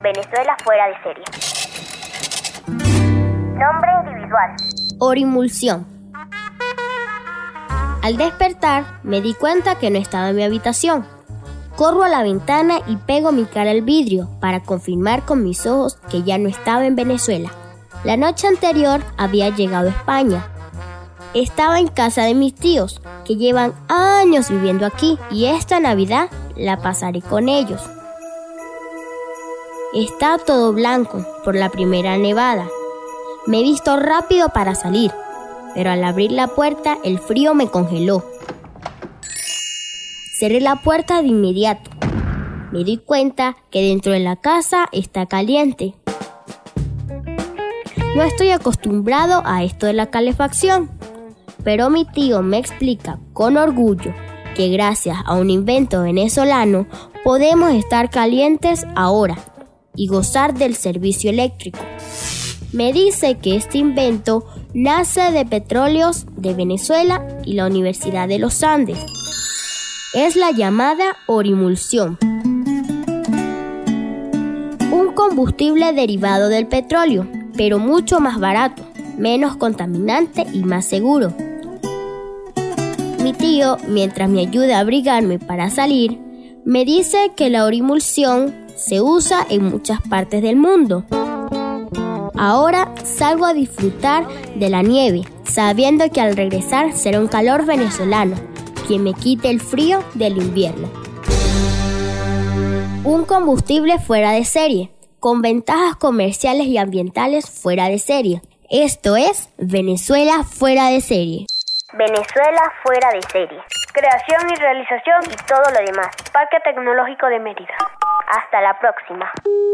Venezuela fuera de serie. Nombre individual: Orimulsión. Al despertar, me di cuenta que no estaba en mi habitación. Corro a la ventana y pego mi cara al vidrio para confirmar con mis ojos que ya no estaba en Venezuela. La noche anterior había llegado a España. Estaba en casa de mis tíos, que llevan años viviendo aquí, y esta Navidad la pasaré con ellos. Está todo blanco por la primera nevada. Me he visto rápido para salir, pero al abrir la puerta el frío me congeló. Cerré la puerta de inmediato. Me di cuenta que dentro de la casa está caliente. No estoy acostumbrado a esto de la calefacción, pero mi tío me explica con orgullo que gracias a un invento venezolano podemos estar calientes ahora y gozar del servicio eléctrico. Me dice que este invento nace de Petróleos de Venezuela y la Universidad de los Andes. Es la llamada orimulsión, un combustible derivado del petróleo, pero mucho más barato, menos contaminante y más seguro. Mi tío, mientras me ayuda a abrigarme para salir, me dice que la orimulsión se usa en muchas partes del mundo. Ahora salgo a disfrutar de la nieve, sabiendo que al regresar será un calor venezolano, quien me quite el frío del invierno. Un combustible fuera de serie, con ventajas comerciales y ambientales fuera de serie. Esto es Venezuela fuera de serie. Venezuela fuera de serie. Creación y realización y todo lo demás. Parque Tecnológico de Mérida. Hasta la próxima.